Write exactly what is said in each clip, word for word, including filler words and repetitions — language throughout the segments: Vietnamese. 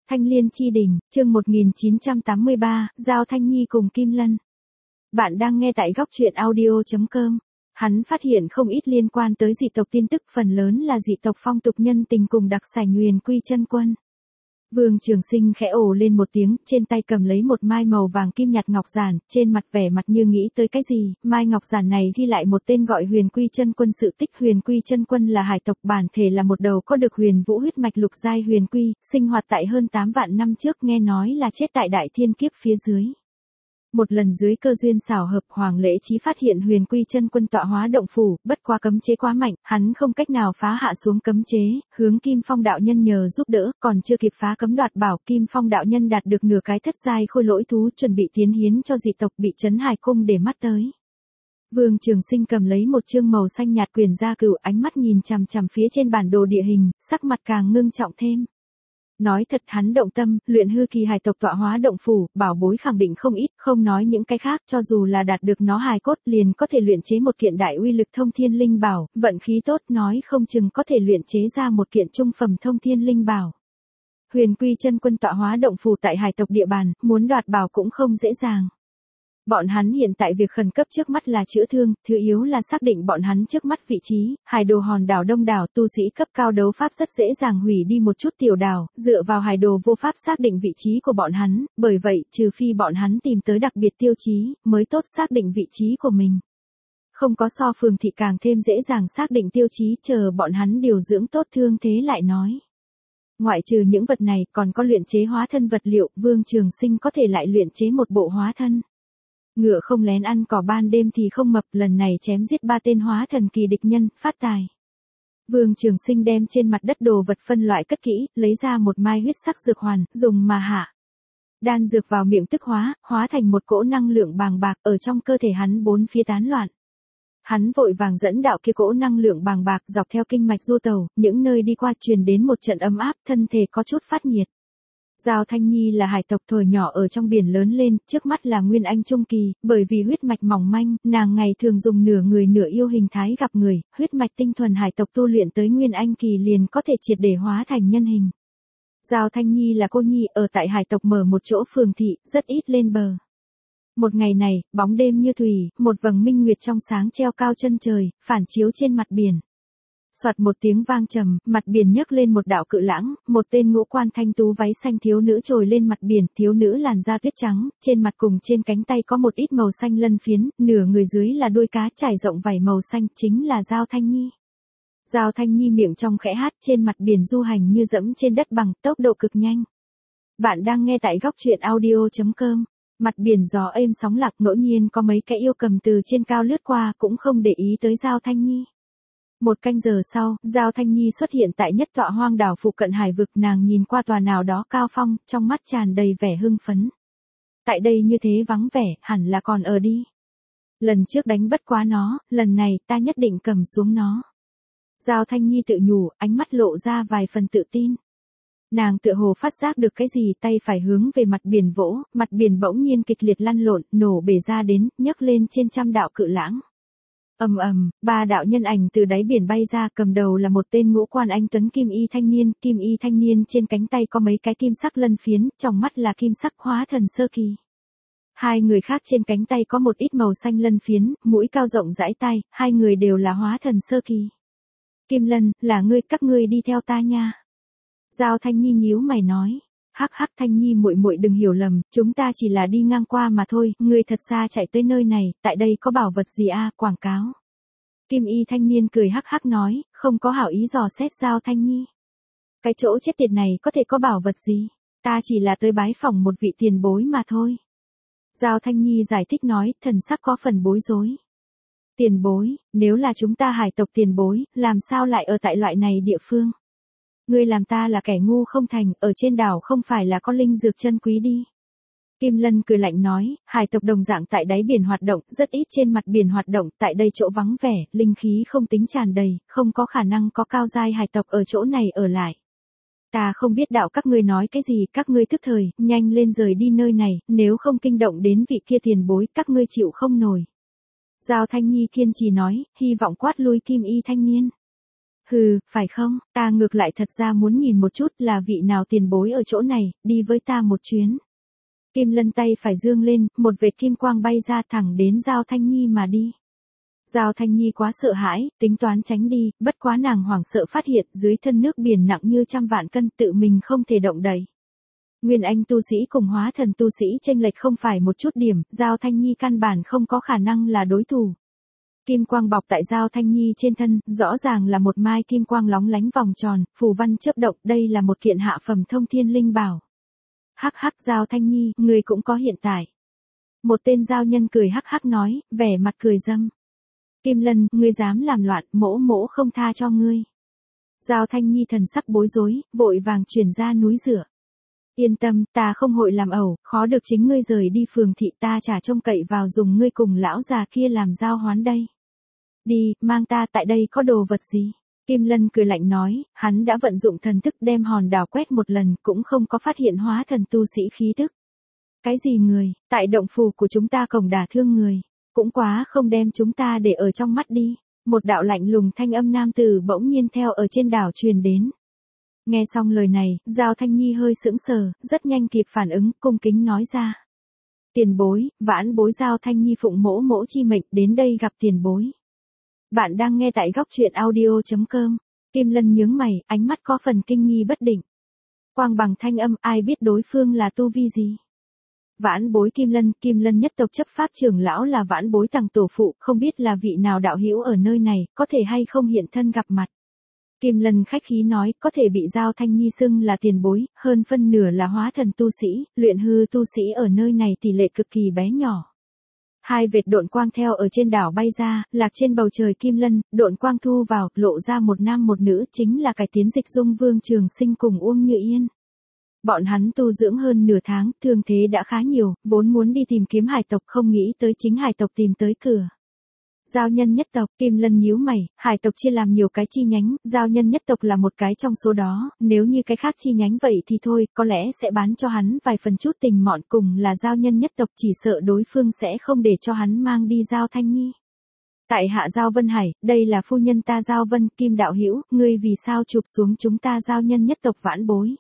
Thanh Liên Chi Đình, chương một nghìn chín trăm tám mươi ba, Giao Thanh Nhi cùng Kim Lân. Bạn đang nghe tại góc truyện audio chấm com. Hắn phát hiện không ít liên quan tới dị tộc tin tức, phần lớn là dị tộc phong tục nhân tình cùng đặc sảnh Huyền Quy Chân Quân. Vương Trường Sinh khẽ ồ lên một tiếng, trên tay cầm lấy một mai màu vàng kim nhạt ngọc giản, trên mặt vẻ mặt như nghĩ tới cái gì. Mai ngọc giản này ghi lại một tên gọi Huyền Quy Chân Quân sự tích. Huyền Quy Chân Quân là hải tộc, bản thể là một đầu có được huyền vũ huyết mạch lục giai huyền quy, sinh hoạt tại hơn tám vạn năm trước, nghe nói là chết tại đại thiên kiếp phía dưới. Một lần dưới cơ duyên xảo hợp, Hoàng Lễ Chí phát hiện Huyền Quy Chân Quân tọa hóa động phủ, bất quá cấm chế quá mạnh, hắn không cách nào phá hạ xuống cấm chế, hướng Kim Phong đạo nhân nhờ giúp đỡ, còn chưa kịp phá cấm đoạt bảo, Kim Phong đạo nhân đạt được nửa cái thất giai khôi lỗi thú, chuẩn bị tiến hiến cho dị tộc, bị Trấn Hải Cung để mắt tới. Vương Trường Sinh cầm lấy một chương màu xanh nhạt quyển gia cửu, ánh mắt nhìn chằm chằm phía trên bản đồ địa hình, sắc mặt càng ngưng trọng thêm. Nói thật, hắn động tâm, luyện hư kỳ hài tộc tọa hóa động phủ, bảo bối khẳng định không ít, không nói những cái khác, cho dù là đạt được nó hài cốt liền có thể luyện chế một kiện đại uy lực thông thiên linh bảo, vận khí tốt nói không chừng có thể luyện chế ra một kiện trung phẩm thông thiên linh bảo. Huyền Quy Chân Quân tọa hóa động phủ tại hải tộc địa bàn, muốn đoạt bảo cũng không dễ dàng. Bọn hắn hiện tại việc khẩn cấp trước mắt là chữa thương, thứ yếu là xác định bọn hắn trước mắt vị trí. Hải đồ hòn đảo đông đảo, tu sĩ cấp cao đấu pháp rất dễ dàng hủy đi một chút tiểu đảo, dựa vào hải đồ vô pháp xác định vị trí của bọn hắn, bởi vậy, trừ phi bọn hắn tìm tới đặc biệt tiêu chí, mới tốt xác định vị trí của mình. Không có so phường thì càng thêm dễ dàng xác định tiêu chí, chờ bọn hắn điều dưỡng tốt thương thế lại nói. Ngoại trừ những vật này, còn có luyện chế hóa thân vật liệu, Vương Trường Sinh có thể lại luyện chế một bộ hóa thân. Ngựa không lén ăn cỏ ban đêm thì không mập, lần này chém giết ba tên hóa thần kỳ địch nhân, phát tài. Vương Trường Sinh đem trên mặt đất đồ vật phân loại cất kỹ, lấy ra một mai huyết sắc dược hoàn, dùng mà hạ. Đan dược vào miệng tức hóa, hóa thành một cỗ năng lượng bàng bạc, ở trong cơ thể hắn bốn phía tán loạn. Hắn vội vàng dẫn đạo kia cỗ năng lượng bàng bạc dọc theo kinh mạch du tàu, những nơi đi qua truyền đến một trận ấm áp, thân thể có chút phát nhiệt. Giao Thanh Nhi là hải tộc thời nhỏ ở trong biển lớn lên, trước mắt là Nguyên Anh Trung Kỳ, bởi vì huyết mạch mỏng manh, nàng ngày thường dùng nửa người nửa yêu hình thái gặp người, huyết mạch tinh thuần hải tộc tu luyện tới Nguyên Anh Kỳ liền có thể triệt để hóa thành nhân hình. Giao Thanh Nhi là cô nhi ở tại hải tộc mở một chỗ phường thị, rất ít lên bờ. Một ngày này, bóng đêm như thủy, một vầng minh nguyệt trong sáng treo cao chân trời, phản chiếu trên mặt biển. Soạt một tiếng vang trầm, mặt biển nhấc lên một đạo cự lãng, một tên ngũ quan thanh tú váy xanh thiếu nữ trồi lên mặt biển, thiếu nữ làn da tuyết trắng, trên mặt cùng trên cánh tay có một ít màu xanh lân phiến, nửa người dưới là đuôi cá trải rộng vảy màu xanh, chính là Giao Thanh Nhi. Giao Thanh Nhi miệng trong khẽ hát, trên mặt biển du hành như dẫm trên đất bằng, tốc độ cực nhanh. Bạn đang nghe tại góc truyện audio chấm com. Mặt biển gió êm sóng lặng, ngẫu nhiên có mấy cái yêu cầm từ trên cao lướt qua, cũng không để ý tới Giao Thanh Nhi. Một canh giờ sau, Giao Thanh Nhi xuất hiện tại nhất tọa hoang đảo phụ cận hải vực, nàng nhìn qua tòa nào đó cao phong, trong mắt tràn đầy vẻ hưng phấn. Tại đây như thế vắng vẻ, hẳn là còn ở đi. Lần trước đánh bất quá nó, lần này ta nhất định cầm xuống nó. Giao Thanh Nhi tự nhủ, ánh mắt lộ ra vài phần tự tin. Nàng tựa hồ phát giác được cái gì, tay phải hướng về mặt biển vỗ, mặt biển bỗng nhiên kịch liệt lăn lộn, nổ bể ra đến, nhấc lên trên trăm đạo cự lãng. Ầm ầm, ba đạo nhân ảnh từ đáy biển bay ra, cầm đầu là một tên ngũ quan anh tuấn kim y thanh niên, kim y thanh niên trên cánh tay có mấy cái kim sắc lân phiến, trong mắt là kim sắc hóa thần sơ kỳ. Hai người khác trên cánh tay có một ít màu xanh lân phiến, mũi cao rộng dãi tay, hai người đều là hóa thần sơ kỳ. Kim Lân, là ngươi, các ngươi đi theo ta nha. Giao Thanh Nhi nhíu mày nói. Hắc hắc, Thanh Nhi muội muội đừng hiểu lầm, chúng ta chỉ là đi ngang qua mà thôi, ngươi thật xa chạy tới nơi này, tại đây có bảo vật gì a, à, quảng cáo. Kim y thanh niên cười hắc hắc nói, không có hảo ý dò xét Giao Thanh Nhi. Cái chỗ chết tiệt này có thể có bảo vật gì, ta chỉ là tới bái phỏng một vị tiền bối mà thôi. Giao Thanh Nhi giải thích nói, thần sắc có phần bối rối. Tiền bối, nếu là chúng ta hải tộc tiền bối, làm sao lại ở tại loại này địa phương? Ngươi làm ta là kẻ ngu không thành, ở trên đảo không phải là có linh dược chân quý đi. Kim Lân cười lạnh nói, hải tộc đồng dạng tại đáy biển hoạt động, rất ít trên mặt biển hoạt động, tại đây chỗ vắng vẻ, linh khí không tính tràn đầy, không có khả năng có cao giai hải tộc ở chỗ này ở lại. Ta không biết đạo các ngươi nói cái gì, các ngươi thức thời, nhanh lên rời đi nơi này, nếu không kinh động đến vị kia tiền bối, các ngươi chịu không nổi. Giao Thanh Nhi kiên trì nói, hy vọng quát lui kim y thanh niên. Hừ, phải không, ta ngược lại thật ra muốn nhìn một chút là vị nào tiền bối ở chỗ này, đi với ta một chuyến. Kim Lân tay phải dương lên, một vệt kim quang bay ra thẳng đến Giao Thanh Nhi mà đi. Giao Thanh Nhi quá sợ hãi, tính toán tránh đi, bất quá nàng hoảng sợ phát hiện dưới thân nước biển nặng như trăm vạn cân tự mình không thể động đậy. Nguyên Anh tu sĩ cùng hóa thần tu sĩ chênh lệch không phải một chút điểm, Giao Thanh Nhi căn bản không có khả năng là đối thủ. Kim quang bọc tại Giao Thanh Nhi trên thân, rõ ràng là một mai kim quang lóng lánh vòng tròn, phù văn chớp động, đây là một kiện hạ phẩm thông thiên linh bảo. Hắc hắc Giao Thanh Nhi, người cũng có hiện tại. Một tên giao nhân cười hắc hắc nói, vẻ mặt cười dâm. Kim Lân, ngươi dám làm loạn, mỗ mỗ không tha cho ngươi. Giao Thanh Nhi thần sắc bối rối, vội vàng chuyển ra núi rửa. Yên tâm, ta không hội làm ẩu, khó được chính ngươi rời đi phường thị, ta chả trông cậy vào dùng ngươi cùng lão già kia làm giao hoán đây. Đi, mang ta, tại đây có đồ vật gì? Kim Lân cười lạnh nói, hắn đã vận dụng thần thức đem hòn đảo quét một lần, cũng không có phát hiện hóa thần tu sĩ khí tức. Cái gì người, tại động phủ của chúng ta cổng đả thương người, cũng quá không đem chúng ta để ở trong mắt đi. Một đạo lạnh lùng thanh âm nam tử bỗng nhiên theo ở trên đảo truyền đến. Nghe xong lời này, Giao Thanh Nhi hơi sững sờ, rất nhanh kịp phản ứng, cung kính nói ra. Tiền bối, vãn bối Giao Thanh Nhi phụng mỗ mỗ chi mệnh đến đây gặp tiền bối. Bạn đang nghe tại góc truyện audio chấm com. Kim Lân nhướng mày, ánh mắt có phần kinh nghi bất định. Quang bằng thanh âm, ai biết đối phương là tu vi gì? Vãn bối Kim Lân, Kim Lân nhất tộc chấp pháp trưởng lão là vãn bối Tằng tổ phụ, không biết là vị nào đạo hữu ở nơi này, có thể hay không hiện thân gặp mặt. Kim Lân khách khí nói, có thể bị Giao Thanh Nhi xưng là tiền bối, hơn phân nửa là hóa thần tu sĩ, luyện hư tu sĩ ở nơi này tỷ lệ cực kỳ bé nhỏ. Hai vệt độn quang theo ở trên đảo bay ra, lạc trên bầu trời Kim Lân, độn quang thu vào, lộ ra một nam một nữ, chính là cải tiến dịch dung Vương Trường Sinh cùng Uông Như Yên. Bọn hắn tu dưỡng hơn nửa tháng, thương thế đã khá nhiều, vốn muốn đi tìm kiếm hải tộc không nghĩ tới chính hải tộc tìm tới cửa. Giao nhân nhất tộc, Kim Lân nhíu mày, hải tộc chia làm nhiều cái chi nhánh, giao nhân nhất tộc là một cái trong số đó, nếu như cái khác chi nhánh vậy thì thôi, có lẽ sẽ bán cho hắn vài phần chút tình mọn, cùng là giao nhân nhất tộc chỉ sợ đối phương sẽ không để cho hắn mang đi Giao Thanh Nhi. Tại hạ Giao Vân Hải, đây là phu nhân ta Giao Vân, Kim đạo hữu, ngươi vì sao chụp xuống chúng ta giao nhân nhất tộc vãn bối?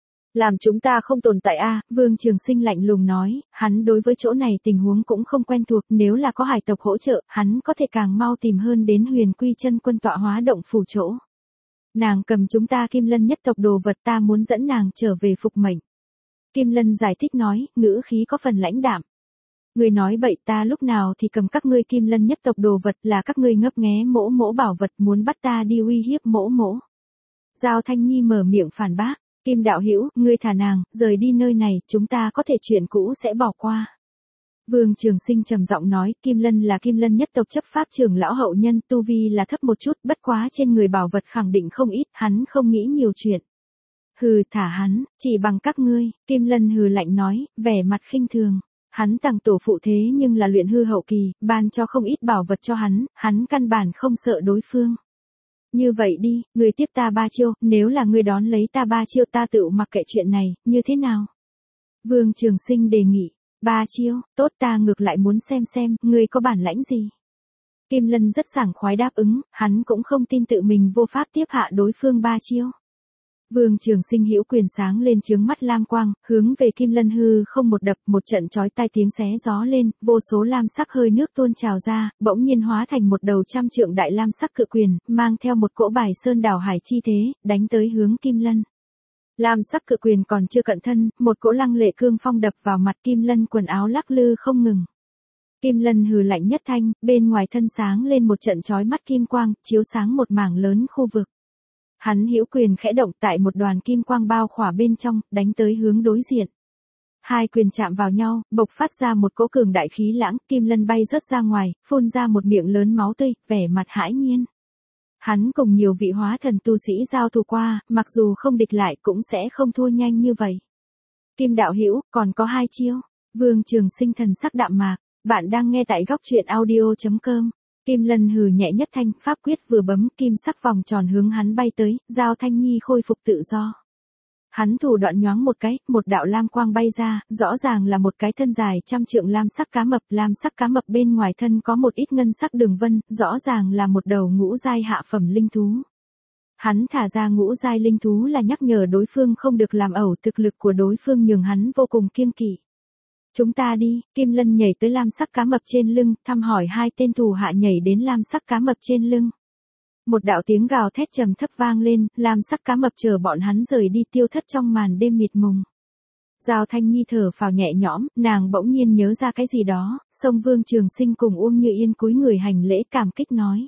Làm chúng ta không tồn tại a, Vương Trường Sinh lạnh lùng nói, hắn đối với chỗ này tình huống cũng không quen thuộc, nếu là có hải tộc hỗ trợ, hắn có thể càng mau tìm hơn đến Huyền Quy Chân Quân tọa hóa động phủ chỗ. Nàng cầm chúng ta Kim Lân nhất tộc đồ vật, ta muốn dẫn nàng trở về phục mệnh. Kim Lân giải thích nói, ngữ khí có phần lãnh đạm. Người nói bậy, ta lúc nào thì cầm các ngươi Kim Lân nhất tộc đồ vật, là các ngươi ngấp nghé mỗ mỗ bảo vật muốn bắt ta đi uy hiếp mỗ mỗ. Giao Thanh Nhi mở miệng phản bác. Kim đạo hữu, ngươi thả nàng, rời đi nơi này, chúng ta có thể chuyện cũ sẽ bỏ qua. Vương Trường Sinh trầm giọng nói, Kim Lân là Kim Lân nhất tộc chấp pháp trưởng lão hậu nhân, tu vi là thấp một chút, bất quá trên người bảo vật khẳng định không ít, hắn không nghĩ nhiều chuyện. Hừ, thả hắn, chỉ bằng các ngươi, Kim Lân hừ lạnh nói, vẻ mặt khinh thường. Hắn Tằng tổ phụ thế nhưng là luyện hư hậu kỳ, ban cho không ít bảo vật cho hắn, hắn căn bản không sợ đối phương. Như vậy đi, ngươi tiếp ta ba chiêu, nếu là ngươi đón lấy ta ba chiêu ta tự mặc kệ chuyện này, như thế nào? Vương Trường Sinh đề nghị, ba chiêu, tốt ta ngược lại muốn xem xem, ngươi có bản lãnh gì? Kim Lân rất sảng khoái đáp ứng, hắn cũng không tin tự mình vô pháp tiếp hạ đối phương ba chiêu. Vương Trường Sinh hữu quyền sáng lên chướng mắt lam quang, hướng về Kim Lân hư không một đập, một trận chói tai tiếng xé gió lên, vô số lam sắc hơi nước tuôn trào ra, bỗng nhiên hóa thành một đầu trăm trượng đại lam sắc cự quyền, mang theo một cỗ bài sơn đảo hải chi thế, đánh tới hướng Kim Lân. Lam sắc cự quyền còn chưa cận thân, một cỗ lăng lệ cương phong đập vào mặt Kim Lân, quần áo lắc lư không ngừng. Kim Lân hừ lạnh nhất thanh, bên ngoài thân sáng lên một trận chói mắt kim quang, chiếu sáng một mảng lớn khu vực. Hắn hữu quyền khẽ động tại một đoàn kim quang bao khỏa bên trong, đánh tới hướng đối diện. Hai quyền chạm vào nhau, bộc phát ra một cỗ cường đại khí lãng, Kim Lân bay rớt ra ngoài, phun ra một miệng lớn máu tươi, vẻ mặt hãi nhiên. Hắn cùng nhiều vị hóa thần tu sĩ giao thủ qua, mặc dù không địch lại cũng sẽ không thua nhanh như vậy. Kim đạo hữu, còn có hai chiêu. Vương Trường Sinh thần sắc đạm mạc, bạn đang nghe tại góc truyện audio chấm com. Kim Lân hừ nhẹ nhất thanh, pháp quyết vừa bấm, kim sắc vòng tròn hướng hắn bay tới, Giao Thanh Nhi khôi phục tự do. Hắn thủ đoạn nhoáng một cái, một đạo lam quang bay ra, rõ ràng là một cái thân dài trăm trượng lam sắc cá mập, lam sắc cá mập bên ngoài thân có một ít ngân sắc đường vân, rõ ràng là một đầu ngũ giai hạ phẩm linh thú. Hắn thả ra ngũ giai linh thú là nhắc nhở đối phương không được làm ẩu, thực lực của đối phương nhường hắn vô cùng kiêng kỵ. Chúng ta đi, Kim Lân nhảy tới lam sắc cá mập trên lưng, thăm hỏi hai tên thủ hạ nhảy đến lam sắc cá mập trên lưng. Một đạo tiếng gào thét trầm thấp vang lên, lam sắc cá mập chờ bọn hắn rời đi tiêu thất trong màn đêm mịt mùng. Giao Thanh Nhi thở phào nhẹ nhõm, nàng bỗng nhiên nhớ ra cái gì đó, song Vương Trường Sinh cùng Uông Như Yên cúi người hành lễ cảm kích nói.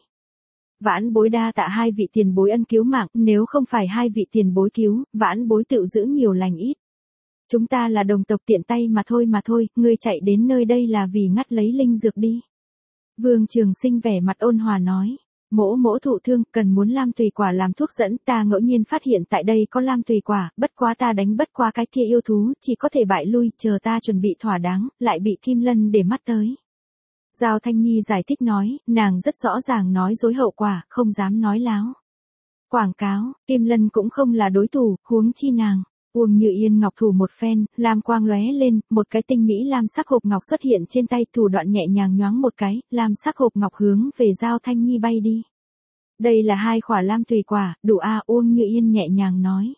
Vãn bối đa tạ hai vị tiền bối ân cứu mạng, nếu không phải hai vị tiền bối cứu, vãn bối tự giữ nhiều lành ít. Chúng ta là đồng tộc tiện tay mà thôi mà thôi, ngươi chạy đến nơi đây là vì ngắt lấy linh dược đi. Vương Trường Sinh vẻ mặt ôn hòa nói. Mỗ mỗ thụ thương, cần muốn lam tùy quả làm thuốc dẫn, ta ngẫu nhiên phát hiện tại đây có lam tùy quả, bất quá ta đánh bất qua cái kia yêu thú, chỉ có thể bại lui, chờ ta chuẩn bị thỏa đáng, lại bị Kim Lân để mắt tới. Giao Thanh Nhi giải thích nói, nàng rất rõ ràng nói dối hậu quả, không dám nói láo. Quảng cáo, Kim Lân cũng không là đối thủ, huống chi nàng. Uông Như Yên ngọc thủ một phen, lam quang lóe lên, một cái tinh mỹ lam sắc hộp ngọc xuất hiện trên tay, thủ đoạn nhẹ nhàng nhoáng một cái, lam sắc hộp ngọc hướng về Giao Thanh Nhi bay đi. Đây là hai khỏa lam tùy quả, đủ a à, Uông Như Yên nhẹ nhàng nói.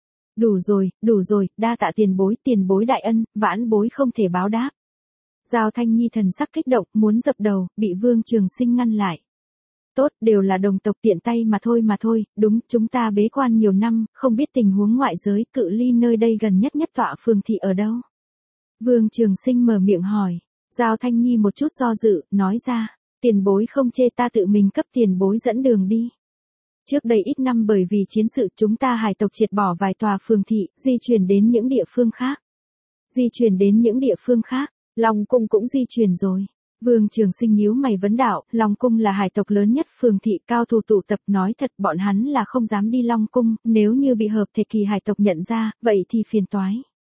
Đủ rồi, đủ rồi, đa tạ tiền bối, tiền bối đại ân, vãn bối không thể báo đáp. Giao Thanh Nhi thần sắc kích động, muốn dập đầu, bị Vương Trường Sinh ngăn lại. Tốt, đều là đồng tộc tiện tay mà thôi mà thôi, đúng, chúng ta bế quan nhiều năm, không biết tình huống ngoại giới, cự ly nơi đây gần nhất nhất tọa phường thị ở đâu. Vương Trường Sinh mở miệng hỏi, Giao Thanh Nhi một chút do dự, nói ra, tiền bối không chê ta tự mình cấp tiền bối dẫn đường đi. Trước đây ít năm bởi vì chiến sự chúng ta hải tộc triệt bỏ vài tòa phường thị, di chuyển đến những địa phương khác. Di chuyển đến những địa phương khác, Long Cung cũng di chuyển rồi. Vương Trường Sinh nhíu mày vấn đạo, Long Cung là hải tộc lớn nhất phường thị, cao thủ tụ tập, nói thật bọn hắn là không dám đi Long Cung, nếu như bị hợp thể kỳ hải tộc nhận ra, vậy thì phiền toái.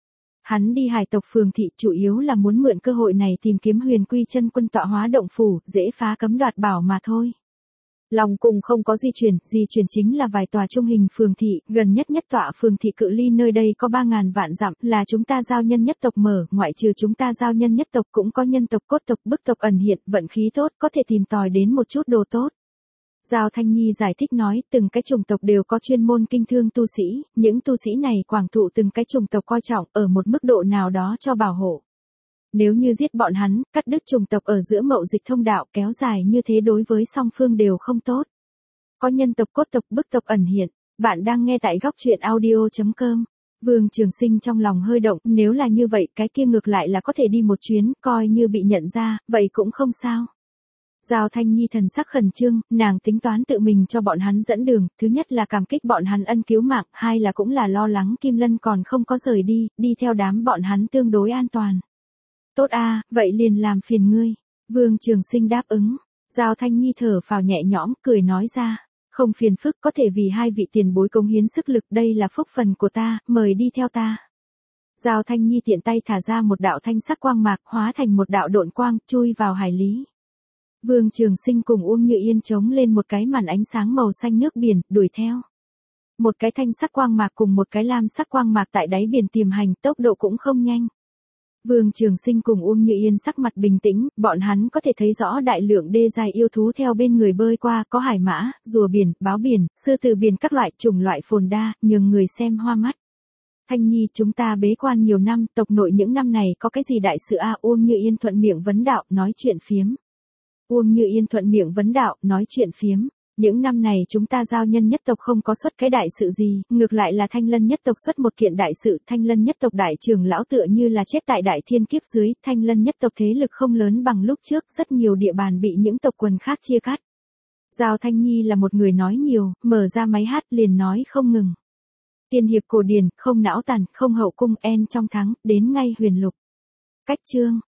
Hắn đi hải tộc phường thị chủ yếu là muốn mượn cơ hội này tìm kiếm Huyền Quy Chân Quân tọa hóa động phủ, dễ phá cấm đoạt bảo mà thôi. Long Cung không có di chuyển, di chuyển chính là vài tòa trung hình phường thị, gần nhất nhất tọa phường thị cự ly nơi đây có ba ngàn vạn dặm, là chúng ta giao nhân nhất tộc mở, ngoại trừ chúng ta giao nhân nhất tộc cũng có nhân tộc cốt tộc bức tộc ẩn hiện, vận khí tốt, có thể tìm tòi đến một chút đồ tốt. Giao Thanh Nhi giải thích nói, từng cái chủng tộc đều có chuyên môn kinh thương tu sĩ, những tu sĩ này quảng thụ từng cái chủng tộc coi trọng, ở một mức độ nào đó cho bảo hộ. Nếu như giết bọn hắn, cắt đứt chủng tộc ở giữa mậu dịch thông đạo kéo dài như thế đối với song phương đều không tốt. Có nhân tộc cốt tộc bức tộc ẩn hiện, bạn đang nghe tại góc truyện audio chấm com. Vương Trường Sinh trong lòng hơi động, nếu là như vậy cái kia ngược lại là có thể đi một chuyến, coi như bị nhận ra, vậy cũng không sao. Giao Thanh Nhi thần sắc khẩn trương, nàng tính toán tự mình cho bọn hắn dẫn đường, thứ nhất là cảm kích bọn hắn ân cứu mạng, hai là cũng là lo lắng Kim Lân còn không có rời đi, đi theo đám bọn hắn tương đối an toàn. Tốt a, vậy liền làm phiền ngươi. Vương Trường Sinh đáp ứng. Giao Thanh Nhi thở phào nhẹ nhõm, cười nói ra. Không phiền phức, có thể vì hai vị tiền bối cống hiến sức lực, đây là phúc phần của ta, mời đi theo ta. Giao Thanh Nhi tiện tay thả ra một đạo thanh sắc quang mạc, hóa thành một đạo độn quang, chui vào hải lý. Vương Trường Sinh cùng Uông Như Yên chống lên một cái màn ánh sáng màu xanh nước biển, đuổi theo. Một cái thanh sắc quang mạc cùng một cái lam sắc quang mạc tại đáy biển tiềm hành, tốc độ cũng không nhanh. Vương Trường Sinh cùng Uông Như Yên sắc mặt bình tĩnh, bọn hắn có thể thấy rõ đại lượng đê dài yêu thú theo bên người bơi qua, có hải mã, rùa biển, báo biển, sư tử biển các loại chủng loại phồn đa, nhường người xem hoa mắt. Thanh Nhi, chúng ta bế quan nhiều năm, tộc nội những năm này có cái gì đại sự a? Uông Như Yên thuận miệng vấn đạo, nói chuyện phiếm. Uông Như Yên thuận miệng vấn đạo, nói chuyện phiếm. Những năm này chúng ta giao nhân nhất tộc không có xuất cái đại sự gì, ngược lại là Thanh Lân nhất tộc xuất một kiện đại sự, Thanh Lân nhất tộc đại trưởng lão tựa như là chết tại đại thiên kiếp dưới, Thanh Lân nhất tộc thế lực không lớn bằng lúc trước, rất nhiều địa bàn bị những tộc quần khác chia cắt. Giao Thanh Nhi là một người nói nhiều, mở ra máy hát liền nói không ngừng. Tiên hiệp cổ điển, không não tàn, không hậu cung, en trong thắng, đến ngay huyền lục. Cách chương.